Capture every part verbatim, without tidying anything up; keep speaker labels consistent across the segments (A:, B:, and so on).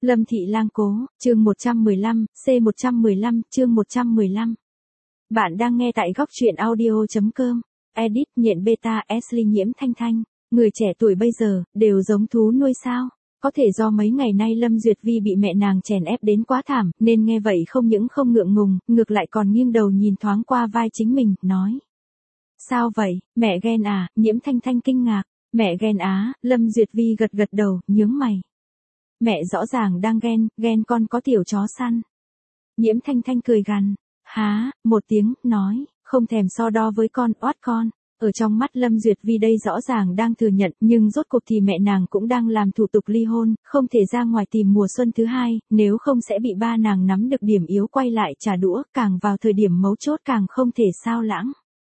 A: Lâm Thị Lang Cố, chương một trăm mười lăm, C một trăm mười lăm, chương một trăm mười lăm. Bạn đang nghe tại góc truyện audio.com, edit nhện beta Ashley Nhiễm Thanh Thanh, người trẻ tuổi bây giờ, đều giống thú nuôi sao? Có thể do mấy ngày nay Lâm Duyệt Vi bị mẹ nàng chèn ép đến quá thảm, nên nghe vậy không những không ngượng ngùng, ngược lại còn nghiêng đầu nhìn thoáng qua vai chính mình, nói. Sao vậy, mẹ ghen à? Nhiễm Thanh Thanh kinh ngạc. Mẹ ghen á? Lâm Duyệt Vi gật gật đầu, nhướng mày. Mẹ rõ ràng đang ghen, ghen con có tiểu chó săn. Nhiễm Thanh Thanh cười gằn. Há, một tiếng, nói, không thèm so đo với con, oát con. Ở trong mắt Lâm Duyệt Vi đây rõ ràng đang thừa nhận, nhưng rốt cuộc thì mẹ nàng cũng đang làm thủ tục ly hôn, không thể ra ngoài tìm mùa xuân thứ hai, nếu không sẽ bị ba nàng nắm được điểm yếu quay lại trả đũa, càng vào thời điểm mấu chốt càng không thể sao lãng.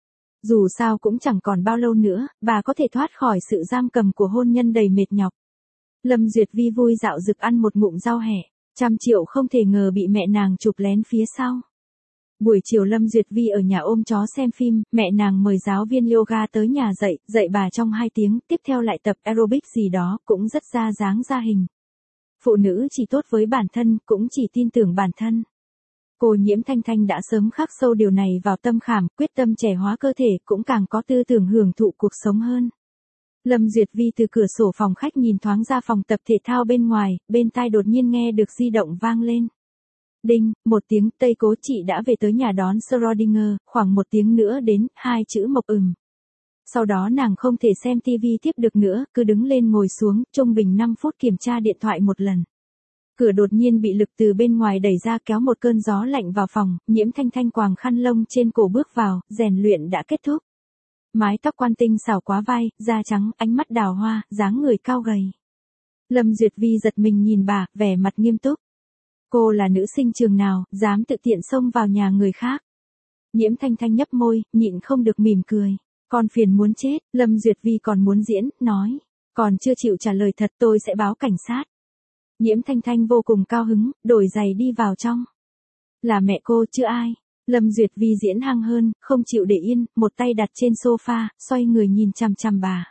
A: Dù sao cũng chẳng còn bao lâu nữa, bà có thể thoát khỏi sự giam cầm của hôn nhân đầy mệt nhọc. Lâm Duyệt Vi vui dạo dực ăn một ngụm rau hẹ, trăm triệu không thể ngờ bị mẹ nàng chụp lén phía sau. Buổi chiều Lâm Duyệt Vi ở nhà ôm chó xem phim, mẹ nàng mời giáo viên yoga tới nhà dạy, dạy bà trong hai tiếng, tiếp theo lại tập aerobic gì đó, cũng rất ra dáng ra hình. Phụ nữ chỉ tốt với bản thân, cũng chỉ tin tưởng bản thân. Cô Nhiễm Thanh Thanh đã sớm khắc sâu điều này vào tâm khảm, quyết tâm trẻ hóa cơ thể, cũng càng có tư tưởng hưởng thụ cuộc sống hơn. Lâm Duyệt Vi từ cửa sổ phòng khách nhìn thoáng ra phòng tập thể thao bên ngoài, bên tai đột nhiên nghe được di động vang lên. Đinh, một tiếng, Tây Cố chị đã về tới nhà đón Schrödinger, khoảng một tiếng nữa đến, hai chữ mộc ừm. Sau đó nàng không thể xem tivi tiếp được nữa, cứ đứng lên ngồi xuống, trung bình năm phút kiểm tra điện thoại một lần. Cửa đột nhiên bị lực từ bên ngoài đẩy ra kéo một cơn gió lạnh vào phòng, Nhiễm Thanh Thanh quàng khăn lông trên cổ bước vào, rèn luyện đã kết thúc. Mái tóc quan tinh xảo quá vai, da trắng, ánh mắt đào hoa, dáng người cao gầy. Lâm Duyệt Vi giật mình nhìn bà, vẻ mặt nghiêm túc. Cô là nữ sinh trường nào, dám tự tiện xông vào nhà người khác. Nhiễm Thanh Thanh nhấp môi, nhịn không được mỉm cười. Con phiền muốn chết, Lâm Duyệt Vi còn muốn diễn, nói. Còn chưa chịu trả lời thật tôi sẽ báo cảnh sát. Nhiễm Thanh Thanh vô cùng cao hứng, đổi giày đi vào trong. Là mẹ cô chứ ai. Lâm Duyệt Vi diễn hăng hơn, không chịu để yên, một tay đặt trên sofa, xoay người nhìn chằm chằm bà.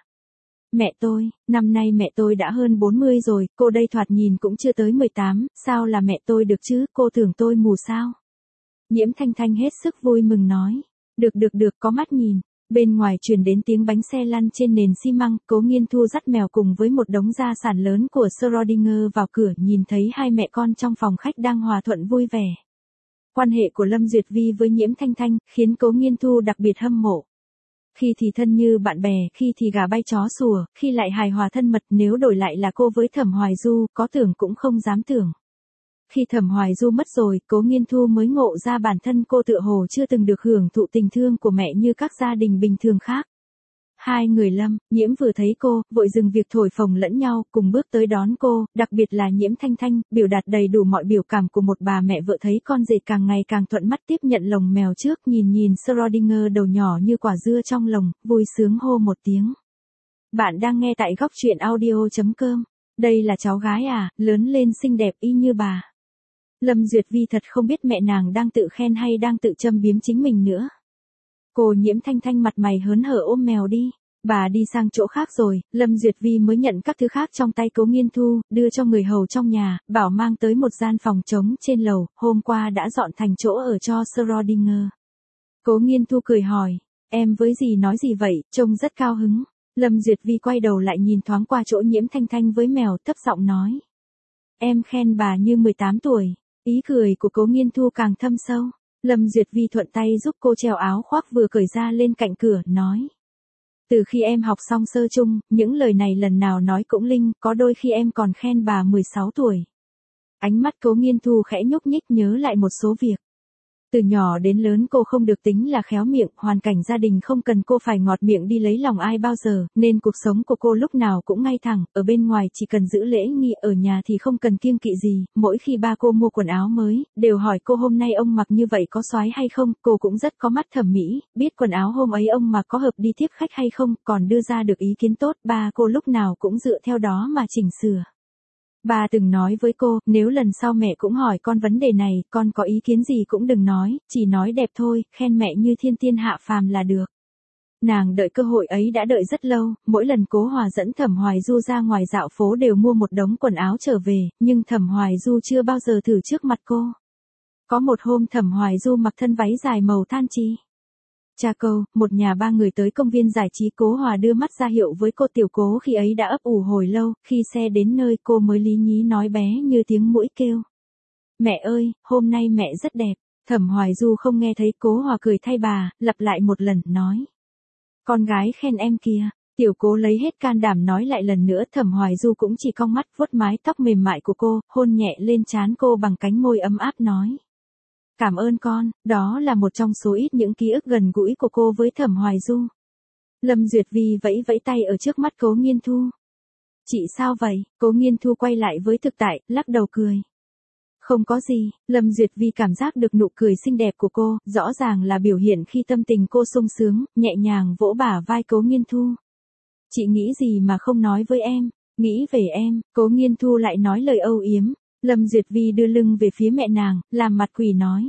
A: Mẹ tôi, năm nay mẹ tôi đã hơn bốn mươi rồi, cô đây thoạt nhìn cũng chưa tới mười tám, sao là mẹ tôi được chứ, cô tưởng tôi mù sao? Nhiễm Thanh Thanh hết sức vui mừng nói. Được được được, có mắt nhìn. Bên ngoài truyền đến tiếng bánh xe lăn trên nền xi măng, Cố Nghiên Thu dắt mèo cùng với một đống gia sản lớn của Schrödinger vào cửa, nhìn thấy hai mẹ con trong phòng khách đang hòa thuận vui vẻ. Quan hệ của Lâm Duyệt Vi với Nhiễm Thanh Thanh, khiến Cố Nghiên Thu đặc biệt hâm mộ. Khi thì thân như bạn bè, khi thì gà bay chó sủa, khi lại hài hòa thân mật, nếu đổi lại là cô với Thẩm Hoài Du, có tưởng cũng không dám tưởng. Khi Thẩm Hoài Du mất rồi, Cố Nghiên Thu mới ngộ ra bản thân cô tựa hồ chưa từng được hưởng thụ tình thương của mẹ như các gia đình bình thường khác. Hai người Lâm, Nhiễm vừa thấy cô, vội dừng việc thổi phồng lẫn nhau, cùng bước tới đón cô, đặc biệt là Nhiễm Thanh Thanh, biểu đạt đầy đủ mọi biểu cảm của một bà mẹ vợ thấy con rể càng ngày càng thuận mắt tiếp nhận lồng mèo trước, nhìn nhìn Schrödinger đầu nhỏ như quả dưa trong lồng, vui sướng hô một tiếng. Bạn đang nghe tại góc truyện audio.com, đây là cháu gái à, lớn lên xinh đẹp y như bà. Lâm Duyệt Vi thật không biết mẹ nàng đang tự khen hay đang tự châm biếm chính mình nữa. Cô Nhiễm Thanh Thanh mặt mày hớn hở ôm mèo đi. Bà đi sang chỗ khác rồi, Lâm Duyệt Vi mới nhận các thứ khác trong tay Cố Nghiên Thu, đưa cho người hầu trong nhà, bảo mang tới một gian phòng trống trên lầu, hôm qua đã dọn thành chỗ ở cho Schrödinger. Cố Nghiên Thu cười hỏi, em với gì nói gì vậy, trông rất cao hứng. Lâm Duyệt Vi quay đầu lại nhìn thoáng qua chỗ Nhiễm Thanh Thanh với mèo, thấp giọng nói. Em khen bà như mười tám tuổi, ý cười của Cố Nghiên Thu càng thâm sâu. Lâm Duyệt Vi thuận tay giúp cô treo áo khoác vừa cởi ra lên cạnh cửa, nói. Từ khi em học xong sơ chung, những lời này lần nào nói cũng linh, có đôi khi em còn khen bà mười sáu tuổi. Ánh mắt Cố Nghiên Thu khẽ nhúc nhích nhớ lại một số việc. Từ nhỏ đến lớn cô không được tính là khéo miệng, hoàn cảnh gia đình không cần cô phải ngọt miệng đi lấy lòng ai bao giờ, nên cuộc sống của cô lúc nào cũng ngay thẳng, ở bên ngoài chỉ cần giữ lễ nghi, ở nhà thì không cần kiêng kỵ gì, mỗi khi ba cô mua quần áo mới, đều hỏi cô hôm nay ông mặc như vậy có xoái hay không, cô cũng rất có mắt thẩm mỹ, biết quần áo hôm ấy ông mặc có hợp đi tiếp khách hay không, còn đưa ra được ý kiến tốt, ba cô lúc nào cũng dựa theo đó mà chỉnh sửa. Bà từng nói với cô, nếu lần sau mẹ cũng hỏi con vấn đề này, con có ý kiến gì cũng đừng nói, chỉ nói đẹp thôi, khen mẹ như thiên tiên hạ phàm là được. Nàng đợi cơ hội ấy đã đợi rất lâu, mỗi lần Cố Hòa dẫn Thẩm Hoài Du ra ngoài dạo phố đều mua một đống quần áo trở về, nhưng Thẩm Hoài Du chưa bao giờ thử trước mặt cô. Có một hôm Thẩm Hoài Du mặc thân váy dài màu than chi. Cha câu, một nhà ba người tới công viên giải trí, Cố Hòa đưa mắt ra hiệu với cô Tiểu Cố, khi ấy đã ấp ủ hồi lâu, khi xe đến nơi cô mới lý nhí nói bé như tiếng muỗi kêu. Mẹ ơi, hôm nay mẹ rất đẹp. Thẩm Hoài Du không nghe thấy, Cố Hòa cười thay bà, lặp lại một lần, nói. Con gái khen em kìa. Tiểu Cố lấy hết can đảm nói lại lần nữa. Thẩm Hoài Du cũng chỉ cong mắt vuốt mái tóc mềm mại của cô, hôn nhẹ lên trán cô bằng cánh môi ấm áp nói. Cảm ơn con, đó là một trong số ít những ký ức gần gũi của cô với Thẩm Hoài Du. Lâm Duyệt Vi vẫy vẫy tay ở trước mắt Cố Nghiên Thu. Chị sao vậy? Cố Nghiên Thu quay lại với thực tại, lắc đầu cười. Không có gì. Lâm Duyệt Vi cảm giác được nụ cười xinh đẹp của cô, rõ ràng là biểu hiện khi tâm tình cô sung sướng, nhẹ nhàng vỗ bả vai Cố Nghiên Thu. Chị nghĩ gì mà không nói với em? Nghĩ về em. Cố Nghiên Thu lại nói lời âu yếm. Lâm Duyệt Vi đưa lưng về phía mẹ nàng, làm mặt quỷ nói.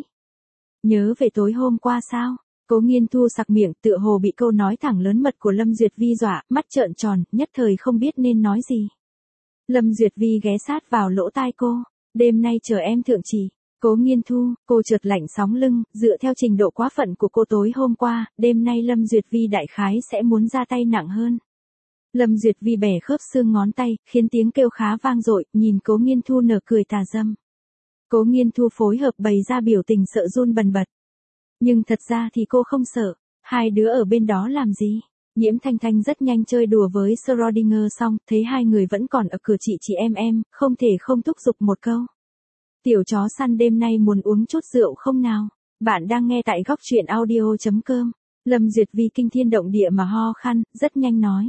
A: Nhớ về tối hôm qua sao? Cố Nghiên Thu sặc miệng, tựa hồ bị câu nói thẳng lớn mật của Lâm Duyệt Vi dọa, mắt trợn tròn, nhất thời không biết nên nói gì. Lâm Duyệt Vi ghé sát vào lỗ tai cô. Đêm nay chờ em thượng chỉ. Cố Nghiên Thu, cô trượt lạnh sóng lưng, dựa theo trình độ quá phận của cô tối hôm qua, đêm nay Lâm Duyệt Vi đại khái sẽ muốn ra tay nặng hơn. Lâm Duyệt Vi bẻ khớp xương ngón tay, khiến tiếng kêu khá vang dội, nhìn Cố Nghiên Thu nở cười tà dâm. Cố Nghiên Thu phối hợp bày ra biểu tình sợ run bần bật. Nhưng thật ra thì cô không sợ, hai đứa ở bên đó làm gì? Nhiễm Thanh Thanh rất nhanh chơi đùa với Schrödinger xong, thấy hai người vẫn còn ở cửa chị chị em em, không thể không thúc giục một câu. Tiểu chó săn đêm nay muốn uống chút rượu không nào? Bạn đang nghe tại góc truyện audio chấm com. Lâm Duyệt Vi kinh thiên động địa mà ho khan, rất nhanh nói.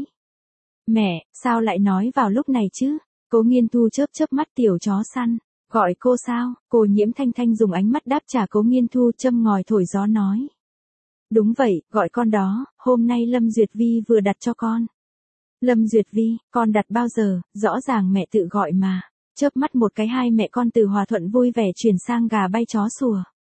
A: Mẹ, sao lại nói vào lúc này chứ? Cố Nghiên Thu chớp chớp mắt. Tiểu chó săn. Gọi cô sao? Cô Nhiễm Thanh Thanh dùng ánh mắt đáp trả Cố Nghiên Thu, châm ngòi thổi gió nói. Đúng vậy, gọi con đó, hôm nay Lâm Duyệt Vi vừa đặt cho con. Lâm Duyệt Vi, con đặt bao giờ, rõ ràng mẹ tự gọi mà. Chớp mắt một cái, hai mẹ con từ hòa thuận vui vẻ chuyển sang gà bay chó sủa.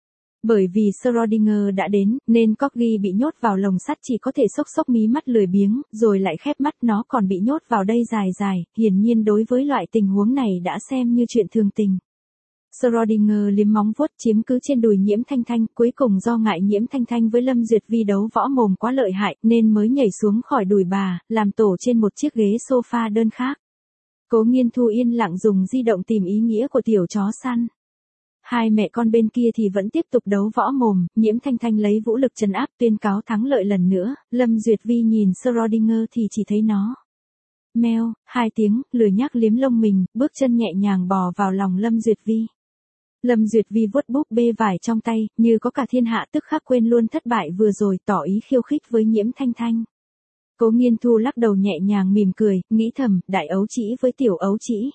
A: Bởi vì Schrödinger đã đến, nên Corgi bị nhốt vào lồng sắt chỉ có thể xốc xốc mí mắt lười biếng, rồi lại khép mắt. Nó còn bị nhốt vào đây dài dài, hiển nhiên đối với loại tình huống này đã xem như chuyện thường tình. Schrödinger liếm móng vuốt chiếm cứ trên đùi Nhiễm Thanh Thanh, cuối cùng do ngại Nhiễm Thanh Thanh với Lâm Duyệt Vi đấu võ mồm quá lợi hại, nên mới nhảy xuống khỏi đùi bà, làm tổ trên một chiếc ghế sofa đơn khác. Cố Nghiên Thu yên lặng dùng di động tìm ý nghĩa của tiểu chó săn. Hai mẹ con bên kia thì vẫn tiếp tục đấu võ mồm, Nhiễm Thanh Thanh lấy vũ lực trấn áp tuyên cáo thắng lợi lần nữa, Lâm Duyệt Vi nhìn Schrödinger thì chỉ thấy nó. Meo, hai tiếng, lười nhác liếm lông mình, bước chân nhẹ nhàng bò vào lòng Lâm Duyệt Vi. Lâm Duyệt Vi vuốt búp bê vải trong tay, như có cả thiên hạ, tức khắc quên luôn thất bại vừa rồi, tỏ ý khiêu khích với Nhiễm Thanh Thanh. Cố Nghiên Thu lắc đầu nhẹ nhàng mỉm cười, nghĩ thầm, đại ấu trĩ với tiểu ấu trĩ.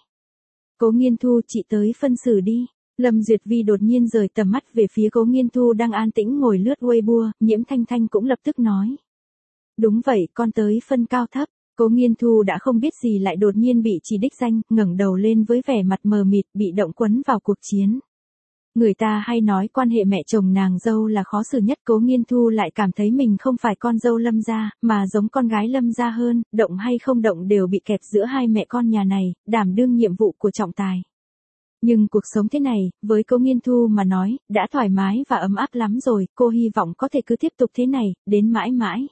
A: Cố Nghiên Thu, chị tới phân xử đi. Lâm Duyệt Vi đột nhiên rời tầm mắt về phía Cố Nghiên Thu đang an tĩnh ngồi lướt Weibo, Nhiễm Thanh Thanh cũng lập tức nói. Đúng vậy, con tới phân cao thấp. Cố Nghiên Thu đã không biết gì lại đột nhiên bị chỉ đích danh, ngẩng đầu lên với vẻ mặt mờ mịt, bị động quấn vào cuộc chiến. Người ta hay nói quan hệ mẹ chồng nàng dâu là khó xử nhất. Cố Nghiên Thu lại cảm thấy mình không phải con dâu Lâm gia, mà giống con gái Lâm gia hơn, động hay không động đều bị kẹp giữa hai mẹ con nhà này, đảm đương nhiệm vụ của trọng tài. Nhưng cuộc sống thế này, với Cố Nghiên Thu mà nói, đã thoải mái và ấm áp lắm rồi, cô hy vọng có thể cứ tiếp tục thế này, đến mãi mãi.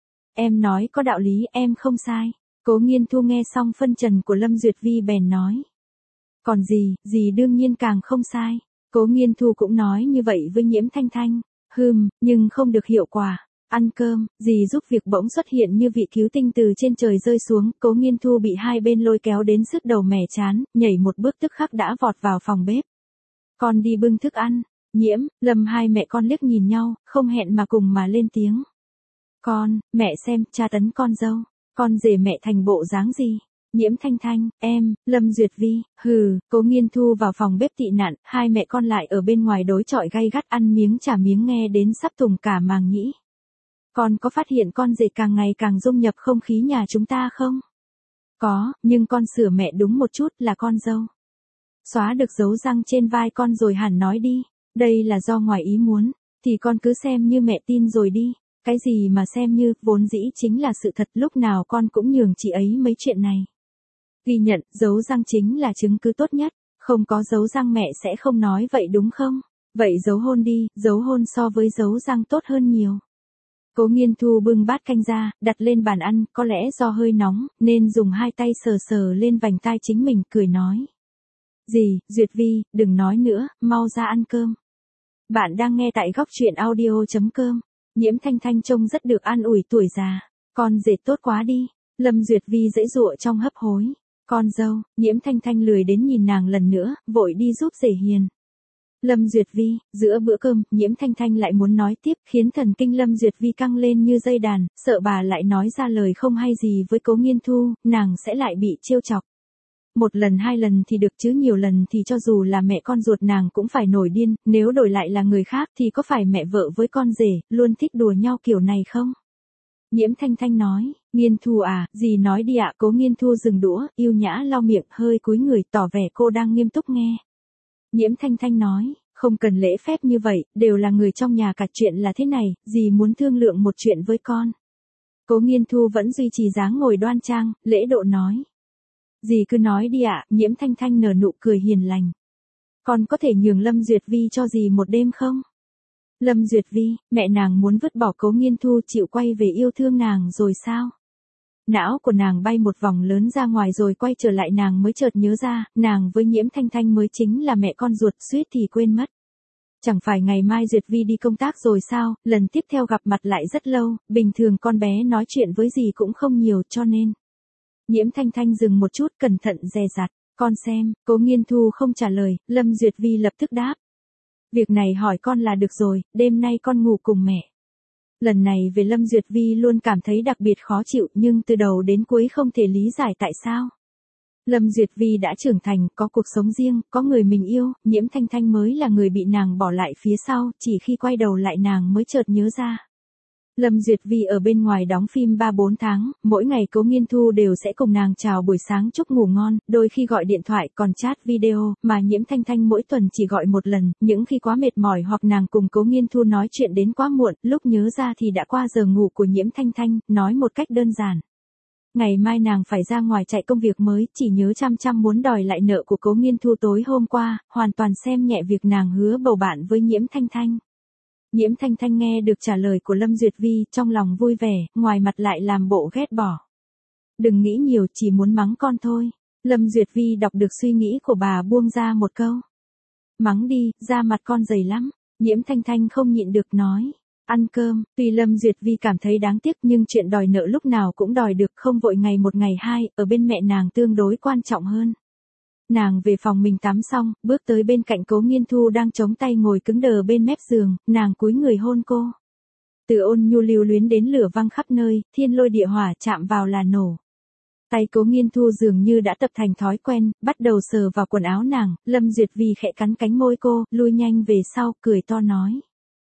A: Em nói có đạo lý, em không sai. Cố Nghiên Thu nghe xong phân trần của Lâm Duyệt Vi bèn nói. Còn gì, gì đương nhiên càng không sai. Cố Nghiên Thu cũng nói như vậy với Nhiễm Thanh Thanh. Hừm, nhưng không được hiệu quả. Ăn cơm, dì giúp việc bỗng xuất hiện như vị cứu tinh từ trên trời rơi xuống. Cố Nghiên Thu bị hai bên lôi kéo đến sứt đầu mẻ chán, nhảy một bước tức khắc đã vọt vào phòng bếp. Con đi bưng thức ăn. Nhiễm, Lâm hai mẹ con liếc nhìn nhau, không hẹn mà cùng mà lên tiếng. Con, mẹ xem, tra tấn con dâu. Con rể mẹ thành bộ dáng gì? Nhiễm Thanh Thanh, em, Lâm Duyệt Vi, hừ. Cố Nghiên Thu vào phòng bếp tị nạn, hai mẹ con lại ở bên ngoài đối chọi gay gắt ăn miếng trả miếng nghe đến sắp tùng cả màng nhĩ. Con có phát hiện con rể càng ngày càng dung nhập không khí nhà chúng ta không? Có, nhưng con sửa mẹ đúng một chút là con dâu. Xóa được dấu răng trên vai con rồi hẳn nói đi, đây là do ngoài ý muốn, thì con cứ xem như mẹ tin rồi đi. Cái gì mà xem như, vốn dĩ chính là sự thật, lúc nào con cũng nhường chị ấy mấy chuyện này. Ghi nhận, dấu răng chính là chứng cứ tốt nhất, không có dấu răng mẹ sẽ không nói vậy đúng không? Vậy dấu hôn đi, dấu hôn so với dấu răng tốt hơn nhiều. Cố Nghiên Thu bưng bát canh ra, đặt lên bàn ăn, có lẽ do hơi nóng, nên dùng hai tay sờ sờ lên vành tai chính mình, cười nói. Gì, Duyệt Vi, đừng nói nữa, mau ra ăn cơm. Bạn đang nghe tại góc truyện audio.com. Nhiễm Thanh Thanh trông rất được an ủi tuổi già. Con rể tốt quá đi. Lâm Duyệt Vi giãy giụa trong hấp hối. Con dâu, Nhiễm Thanh Thanh lười đến nhìn nàng lần nữa, vội đi giúp rể hiền. Lâm Duyệt Vi, giữa bữa cơm, Nhiễm Thanh Thanh lại muốn nói tiếp, khiến thần kinh Lâm Duyệt Vi căng lên như dây đàn, sợ bà lại nói ra lời không hay gì với Cố Nghiên Thu, nàng sẽ lại bị trêu chọc. Một lần hai lần thì được chứ nhiều lần thì cho dù là mẹ con ruột nàng cũng phải nổi điên, nếu đổi lại là người khác thì có phải mẹ vợ với con rể, luôn thích đùa nhau kiểu này không? Nhiễm Thanh Thanh nói, Nghiên Thu à, dì nói đi ạ. Cố Nghiên Thu dừng đũa, yêu nhã lau miệng, hơi cúi người, tỏ vẻ cô đang nghiêm túc nghe. Nhiễm Thanh Thanh nói, không cần lễ phép như vậy, đều là người trong nhà cả, chuyện là thế này, dì muốn thương lượng một chuyện với con. Cố Nghiên Thu vẫn duy trì dáng ngồi đoan trang, lễ độ nói. Dì cứ nói đi ạ. Nhiễm Thanh Thanh nở nụ cười hiền lành. Con có thể nhường Lâm Duyệt Vi cho dì một đêm không? Lâm Duyệt Vi, mẹ nàng muốn vứt bỏ Cố Nghiên Thu chịu quay về yêu thương nàng rồi sao? Não của nàng bay một vòng lớn ra ngoài rồi quay trở lại, nàng mới chợt nhớ ra, nàng với Nhiễm Thanh Thanh mới chính là mẹ con ruột, suýt thì quên mất. Chẳng phải ngày mai Duyệt Vi đi công tác rồi sao, lần tiếp theo gặp mặt lại rất lâu, bình thường con bé nói chuyện với dì cũng không nhiều cho nên. Nhiễm Thanh Thanh dừng một chút, cẩn thận dè dặt, con xem. Cố Nghiên Thu không trả lời, Lâm Duyệt Vi lập tức đáp. Việc này hỏi con là được rồi, đêm nay con ngủ cùng mẹ. Lần này về Lâm Duyệt Vi luôn cảm thấy đặc biệt khó chịu, nhưng từ đầu đến cuối không thể lý giải tại sao. Lâm Duyệt Vi đã trưởng thành, có cuộc sống riêng, có người mình yêu, Nhiễm Thanh Thanh mới là người bị nàng bỏ lại phía sau, chỉ khi quay đầu lại nàng mới chợt nhớ ra. Lâm Duyệt Vi ở bên ngoài đóng phim ba bốn tháng, mỗi ngày Cố Nghiên Thu đều sẽ cùng nàng chào buổi sáng chúc ngủ ngon, đôi khi gọi điện thoại còn chat video, mà Nhiễm Thanh Thanh mỗi tuần chỉ gọi một lần, những khi quá mệt mỏi hoặc nàng cùng Cố Nghiên Thu nói chuyện đến quá muộn, lúc nhớ ra thì đã qua giờ ngủ của Nhiễm Thanh Thanh, nói một cách đơn giản. Ngày mai nàng phải ra ngoài chạy công việc mới, chỉ nhớ chăm chăm muốn đòi lại nợ của Cố Nghiên Thu tối hôm qua, hoàn toàn xem nhẹ việc nàng hứa bầu bạn với Nhiễm Thanh Thanh. Nhiễm Thanh Thanh nghe được trả lời của Lâm Duyệt Vi, trong lòng vui vẻ, ngoài mặt lại làm bộ ghét bỏ. Đừng nghĩ nhiều, chỉ muốn mắng con thôi. Lâm Duyệt Vi đọc được suy nghĩ của bà, buông ra một câu. Mắng đi, da mặt con dày lắm. Nhiễm Thanh Thanh không nhịn được nói. Ăn cơm, tuy Lâm Duyệt Vi cảm thấy đáng tiếc nhưng chuyện đòi nợ lúc nào cũng đòi được, không vội ngày một ngày hai, ở bên mẹ nàng tương đối quan trọng hơn. Nàng về phòng mình tắm xong, bước tới bên cạnh Cố Nghiên Thu đang chống tay ngồi cứng đờ bên mép giường, nàng cúi người hôn cô. Từ ôn nhu lưu luyến đến lửa văng khắp nơi, thiên lôi địa hỏa chạm vào là nổ. Tay Cố Nghiên Thu dường như đã tập thành thói quen, bắt đầu sờ vào quần áo nàng, Lâm Duyệt Vi khẽ cắn cánh môi cô, lui nhanh về sau, cười to nói.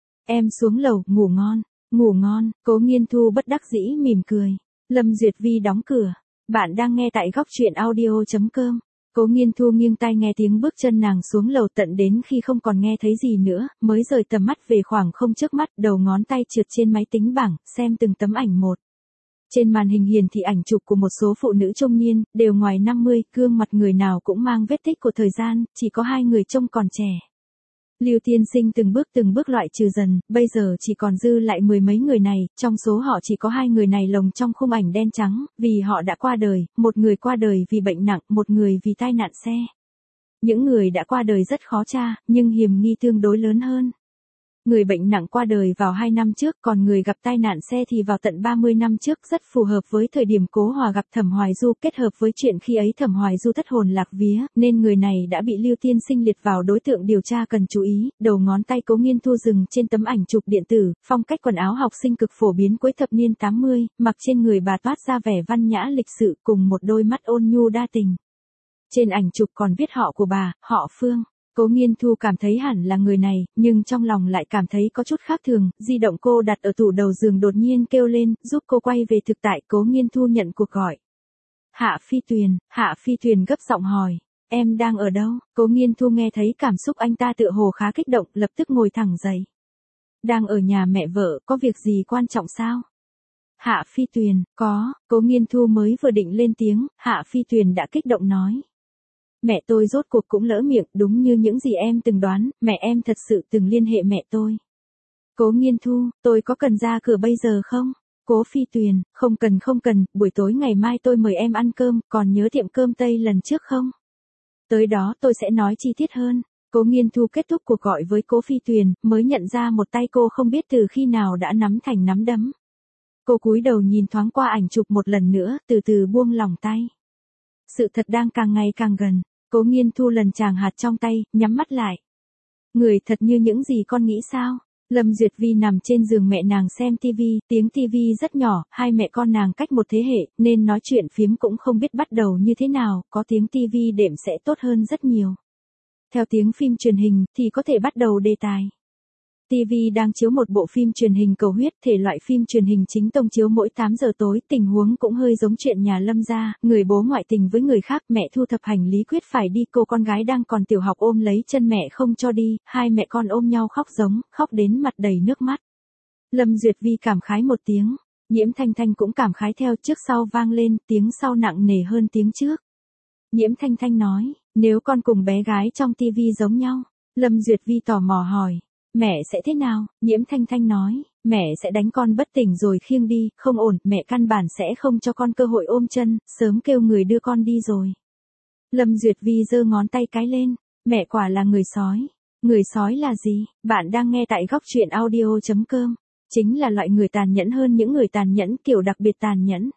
A: Em xuống lầu, ngủ ngon, ngủ ngon. Cố Nghiên Thu bất đắc dĩ mỉm cười. Lâm Duyệt Vi đóng cửa. Bạn đang nghe tại góc truyện audio.com. Cố Nghiên Thu nghiêng tai nghe tiếng bước chân nàng xuống lầu, tận đến khi không còn nghe thấy gì nữa, mới rời tầm mắt về khoảng không trước mắt, đầu ngón tay trượt trên máy tính bảng, xem từng tấm ảnh một. Trên màn hình hiển thị ảnh chụp của một số phụ nữ trung niên, đều ngoài năm mươi, gương mặt người nào cũng mang vết tích của thời gian, chỉ có hai người trông còn trẻ. Lưu Tiên Sinh từng bước từng bước loại trừ dần, bây giờ chỉ còn dư lại mười mấy người này, trong số họ chỉ có hai người này lồng trong khung ảnh đen trắng, vì họ đã qua đời, một người qua đời vì bệnh nặng, một người vì tai nạn xe. Những người đã qua đời rất khó tra, nhưng hiểm nghi tương đối lớn hơn. Người bệnh nặng qua đời vào hai năm trước, còn người gặp tai nạn xe thì vào tận ba mươi năm trước, rất phù hợp với thời điểm Cố Hòa gặp Thẩm Hoài Du, kết hợp với chuyện khi ấy Thẩm Hoài Du thất hồn lạc vía, nên người này đã bị Lưu Tiên Sinh liệt vào đối tượng điều tra cần chú ý. Đầu ngón tay Cố Nghiên Thu dừng trên tấm ảnh chụp điện tử, phong cách quần áo học sinh cực phổ biến cuối thập niên tám mươi, mặc trên người bà toát ra vẻ văn nhã lịch sự cùng một đôi mắt ôn nhu đa tình. Trên ảnh chụp còn viết họ của bà, họ Phương. Cố Nghiên Thu cảm thấy hẳn là người này, nhưng trong lòng lại cảm thấy có chút khác thường, di động cô đặt ở tủ đầu giường đột nhiên kêu lên, giúp cô quay về thực tại. Cố Nghiên Thu nhận cuộc gọi. Hạ Phi Tuyền. Hạ Phi Tuyền gấp giọng hỏi, em đang ở đâu? Cố Nghiên Thu nghe thấy cảm xúc anh ta tựa hồ khá kích động, lập tức ngồi thẳng dậy. Đang ở nhà mẹ vợ, có việc gì quan trọng sao? Hạ Phi Tuyền, có, Cố Nghiên Thu mới vừa định lên tiếng, Hạ Phi Tuyền đã kích động nói. Mẹ tôi rốt cuộc cũng lỡ miệng, đúng như những gì em từng đoán, mẹ em thật sự từng liên hệ mẹ tôi. Cố Nghiên Thu, tôi có cần ra cửa bây giờ không? Cố Phi Tuyền, không cần không cần, buổi tối ngày mai tôi mời em ăn cơm, còn nhớ tiệm cơm Tây lần trước không? Tới đó tôi sẽ nói chi tiết hơn. Cố Nghiên Thu kết thúc cuộc gọi với Cố Phi Tuyền, mới nhận ra một tay cô không biết từ khi nào đã nắm thành nắm đấm. Cô cúi đầu nhìn thoáng qua ảnh chụp một lần nữa, từ từ buông lỏng tay. Sự thật đang càng ngày càng gần, Cố Nghiên Thu lần chàng hạt trong tay, nhắm mắt lại. Người thật như những gì con nghĩ sao? Lâm Duyệt Vi nằm trên giường mẹ nàng xem tivi, tiếng tivi rất nhỏ, hai mẹ con nàng cách một thế hệ, nên nói chuyện phiếm cũng không biết bắt đầu như thế nào, có tiếng tivi đệm sẽ tốt hơn rất nhiều. Theo tiếng phim truyền hình, thì có thể bắt đầu đề tài. ti vi đang chiếu một bộ phim truyền hình cầu huyết, thể loại phim truyền hình chính tông chiếu mỗi tám giờ tối, tình huống cũng hơi giống chuyện nhà Lâm gia, người bố ngoại tình với người khác, mẹ thu thập hành lý quyết phải đi, cô con gái đang còn tiểu học ôm lấy chân mẹ không cho đi, hai mẹ con ôm nhau khóc giống, khóc đến mặt đầy nước mắt. Lâm Duyệt Vi cảm khái một tiếng, Nhiễm Thanh Thanh cũng cảm khái theo, trước sau vang lên, tiếng sau nặng nề hơn tiếng trước. Nhiễm Thanh Thanh nói, nếu con cùng bé gái trong ti vi giống nhau, Lâm Duyệt Vi tò mò hỏi. Mẹ sẽ thế nào? Nhiễm Thanh Thanh nói, mẹ sẽ đánh con bất tỉnh rồi khiêng đi, không ổn, mẹ căn bản sẽ không cho con cơ hội ôm chân, sớm kêu người đưa con đi rồi. Lâm Duyệt Vi giơ ngón tay cái lên, mẹ quả là người sói. Người sói là gì? Bạn đang nghe tại góc truyện audio chấm com. Chính là loại người tàn nhẫn hơn những người tàn nhẫn, kiểu đặc biệt tàn nhẫn.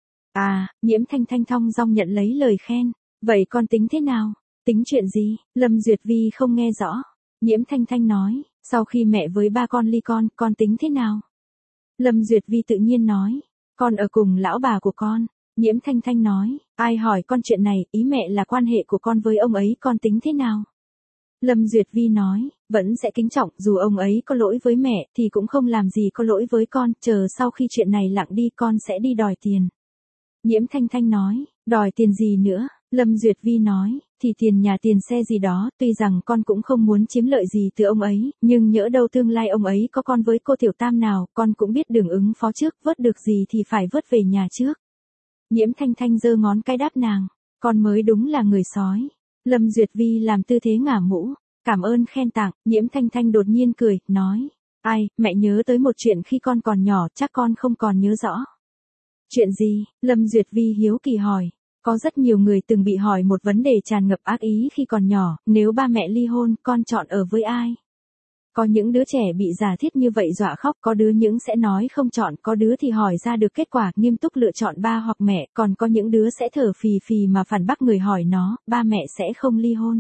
A: À, Nhiễm Thanh Thanh thong dong nhận lấy lời khen. Vậy con tính thế nào? Tính chuyện gì? Lâm Duyệt Vi không nghe rõ. Nhiễm Thanh Thanh nói, sau khi mẹ với ba con ly con, con tính thế nào? Lâm Duyệt Vi tự nhiên nói, con ở cùng lão bà của con. Nhiễm Thanh Thanh nói, ai hỏi con chuyện này, ý mẹ là quan hệ của con với ông ấy, con tính thế nào? Lâm Duyệt Vi nói, vẫn sẽ kính trọng, dù ông ấy có lỗi với mẹ, thì cũng không làm gì có lỗi với con, chờ sau khi chuyện này lặng đi con sẽ đi đòi tiền. Nhiễm Thanh Thanh nói, đòi tiền gì nữa? Lâm Duyệt Vi nói, thì tiền nhà tiền xe gì đó, tuy rằng con cũng không muốn chiếm lợi gì từ ông ấy, nhưng nhỡ đâu tương lai ông ấy có con với cô tiểu tam nào, con cũng biết đường ứng phó trước, vớt được gì thì phải vớt về nhà trước. Nhiễm Thanh Thanh giơ ngón cái đáp nàng, con mới đúng là người sói. Lâm Duyệt Vi làm tư thế ngả mũ, cảm ơn khen tặng, Nhiễm Thanh Thanh đột nhiên cười, nói, ai, mẹ nhớ tới một chuyện khi con còn nhỏ, chắc con không còn nhớ rõ. Chuyện gì? Lâm Duyệt Vi hiếu kỳ hỏi. Có rất nhiều người từng bị hỏi một vấn đề tràn ngập ác ý khi còn nhỏ, nếu ba mẹ ly hôn, con chọn ở với ai? Có những đứa trẻ bị giả thiết như vậy dọa khóc, có đứa những sẽ nói không chọn, có đứa thì hỏi ra được kết quả, nghiêm túc lựa chọn ba hoặc mẹ, còn có những đứa sẽ thở phì phì mà phản bác người hỏi nó, ba mẹ sẽ không ly hôn.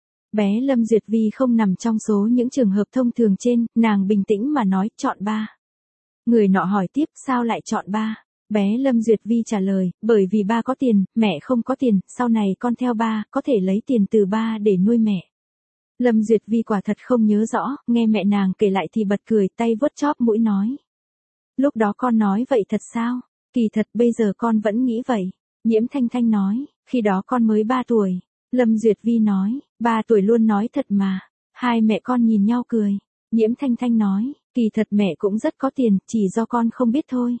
A: Bé Lâm Duyệt Vi không nằm trong số những trường hợp thông thường trên, nàng bình tĩnh mà nói, chọn ba. Người nọ hỏi tiếp, sao lại chọn ba? Bé Lâm Duyệt Vi trả lời, bởi vì ba có tiền, mẹ không có tiền, sau này con theo ba, có thể lấy tiền từ ba để nuôi mẹ. Lâm Duyệt Vi quả thật không nhớ rõ, nghe mẹ nàng kể lại thì bật cười, tay vuốt chóp mũi nói. Lúc đó con nói vậy thật sao? Kỳ thật bây giờ con vẫn nghĩ vậy. Nhiễm Thanh Thanh nói, khi đó con mới ba tuổi. Lâm Duyệt Vi nói, ba tuổi luôn nói thật mà. Hai mẹ con nhìn nhau cười. Nhiễm Thanh Thanh nói, kỳ thật mẹ cũng rất có tiền, chỉ do con không biết thôi.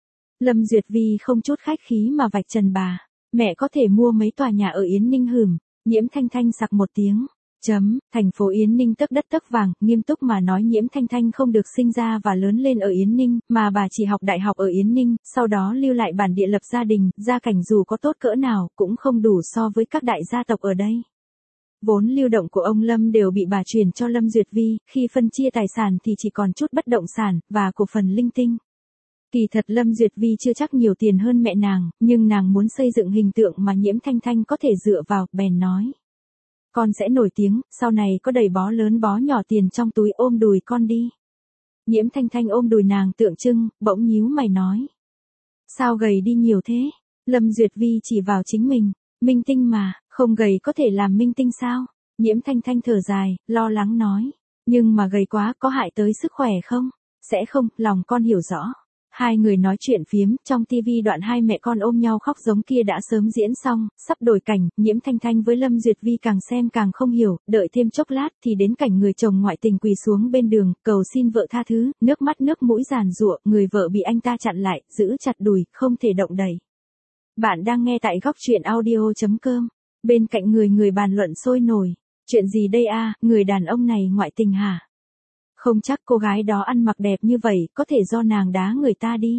A: Lâm Duyệt Vi không chút khách khí mà vạch trần bà. Mẹ có thể mua mấy tòa nhà ở Yến Ninh hửm. Nhiễm Thanh Thanh sặc một tiếng. Chấm, thành phố Yến Ninh tấc đất tấc vàng, nghiêm túc mà nói Nhiễm Thanh Thanh không được sinh ra và lớn lên ở Yến Ninh, mà bà chỉ học đại học ở Yến Ninh, sau đó lưu lại bản địa lập gia đình, gia cảnh dù có tốt cỡ nào, cũng không đủ so với các đại gia tộc ở đây. Vốn lưu động của ông Lâm đều bị bà chuyển cho Lâm Duyệt Vi, khi phân chia tài sản thì chỉ còn chút bất động sản, và cổ phần linh tinh. Kỳ thật Lâm Duyệt Vi chưa chắc nhiều tiền hơn mẹ nàng, nhưng nàng muốn xây dựng hình tượng mà Nhiễm Thanh Thanh có thể dựa vào, bèn nói. Con sẽ nổi tiếng, sau này có đầy bó lớn bó nhỏ tiền trong túi, ôm đùi con đi. Nhiễm Thanh Thanh ôm đùi nàng tượng trưng, bỗng nhíu mày nói. Sao gầy đi nhiều thế? Lâm Duyệt Vi chỉ vào chính mình, minh tinh mà, không gầy có thể làm minh tinh sao? Nhiễm Thanh Thanh thở dài, lo lắng nói. Nhưng mà gầy quá có hại tới sức khỏe không? Sẽ không, lòng con hiểu rõ. Hai người nói chuyện phiếm, trong tivi đoạn hai mẹ con ôm nhau khóc giống kia đã sớm diễn xong, sắp đổi cảnh, Nhiễm Thanh Thanh với Lâm Duyệt Vi càng xem càng không hiểu, đợi thêm chốc lát thì đến cảnh người chồng ngoại tình quỳ xuống bên đường, cầu xin vợ tha thứ, nước mắt nước mũi giàn giụa, người vợ bị anh ta chặn lại, giữ chặt đùi, không thể động đậy. Bạn đang nghe tại góc truyện audio.com, bên cạnh người người bàn luận sôi nổi, chuyện gì đây a, người đàn ông này ngoại tình hả? Không chắc cô gái đó ăn mặc đẹp như vậy, có thể do nàng đá người ta đi.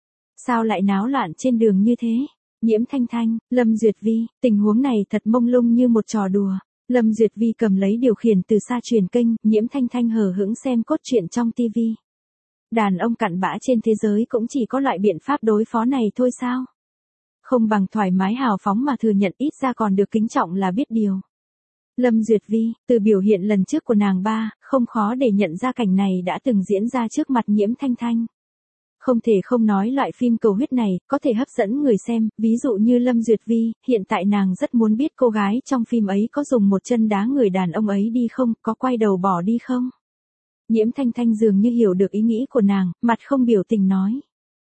A: Sao lại náo loạn trên đường như thế? Nhiễm Thanh Thanh, Lâm Duyệt Vi, tình huống này thật mông lung như một trò đùa. Lâm Duyệt Vi cầm lấy điều khiển từ xa truyền kênh, Nhiễm Thanh Thanh hờ hững xem cốt truyện trong tivi. Đàn ông cặn bã trên thế giới cũng chỉ có loại biện pháp đối phó này thôi sao? Không bằng thoải mái hào phóng mà thừa nhận, ít ra còn được kính trọng là biết điều. Lâm Duyệt Vi, từ biểu hiện lần trước của nàng ba, không khó để nhận ra cảnh này đã từng diễn ra trước mặt Nhiễm Thanh Thanh. Không thể không nói loại phim cầu huyết này có thể hấp dẫn người xem, ví dụ như Lâm Duyệt Vi, hiện tại nàng rất muốn biết cô gái trong phim ấy có dùng một chân đá người đàn ông ấy đi không, có quay đầu bỏ đi không. Nhiễm Thanh Thanh dường như hiểu được ý nghĩ của nàng, mặt không biểu tình nói.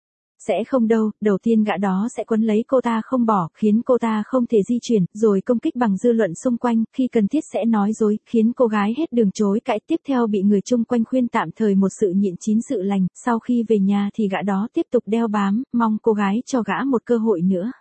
A: Sẽ không đâu, đầu tiên gã đó sẽ quấn lấy cô ta không bỏ, khiến cô ta không thể di chuyển, rồi công kích bằng dư luận xung quanh, khi cần thiết sẽ nói dối, khiến cô gái hết đường chối cãi, tiếp theo bị người chung quanh khuyên tạm thời một sự nhịn chín sự lành, sau khi về nhà thì gã đó tiếp tục đeo bám, mong cô gái cho gã một cơ hội nữa.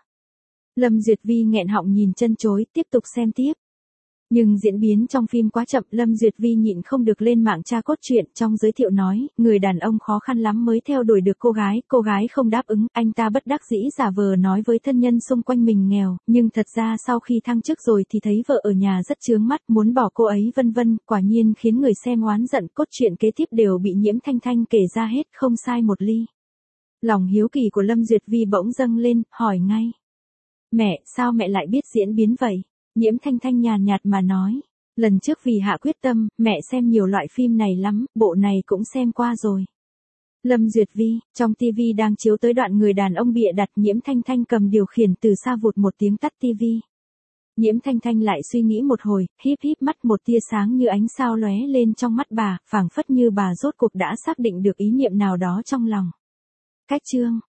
A: Lâm Duyệt Vi nghẹn họng nhìn chân chối, tiếp tục xem tiếp. Nhưng diễn biến trong phim quá chậm, Lâm Duyệt Vi nhịn không được lên mạng tra cốt truyện, trong giới thiệu nói, người đàn ông khó khăn lắm mới theo đuổi được cô gái, cô gái không đáp ứng, anh ta bất đắc dĩ giả vờ nói với thân nhân xung quanh mình nghèo, nhưng thật ra sau khi thăng chức rồi thì thấy vợ ở nhà rất chướng mắt, muốn bỏ cô ấy vân vân, quả nhiên khiến người xem oán giận, cốt truyện kế tiếp đều bị Nhiễm Thanh Thanh kể ra hết, không sai một ly. Lòng hiếu kỳ của Lâm Duyệt Vi bỗng dâng lên, hỏi ngay. Mẹ, sao mẹ lại biết diễn biến vậy? Nhiễm Thanh Thanh nhàn nhạt mà nói, lần trước vì hạ quyết tâm, mẹ xem nhiều loại phim này lắm, bộ này cũng xem qua rồi. Lâm Duyệt Vi, trong tivi đang chiếu tới đoạn người đàn ông bịa đặt, Nhiễm Thanh Thanh cầm điều khiển từ xa vụt một tiếng tắt tivi. Nhiễm Thanh Thanh lại suy nghĩ một hồi, híp híp mắt, một tia sáng như ánh sao lóe lên trong mắt bà, phảng phất như bà rốt cuộc đã xác định được ý niệm nào đó trong lòng. Cách chương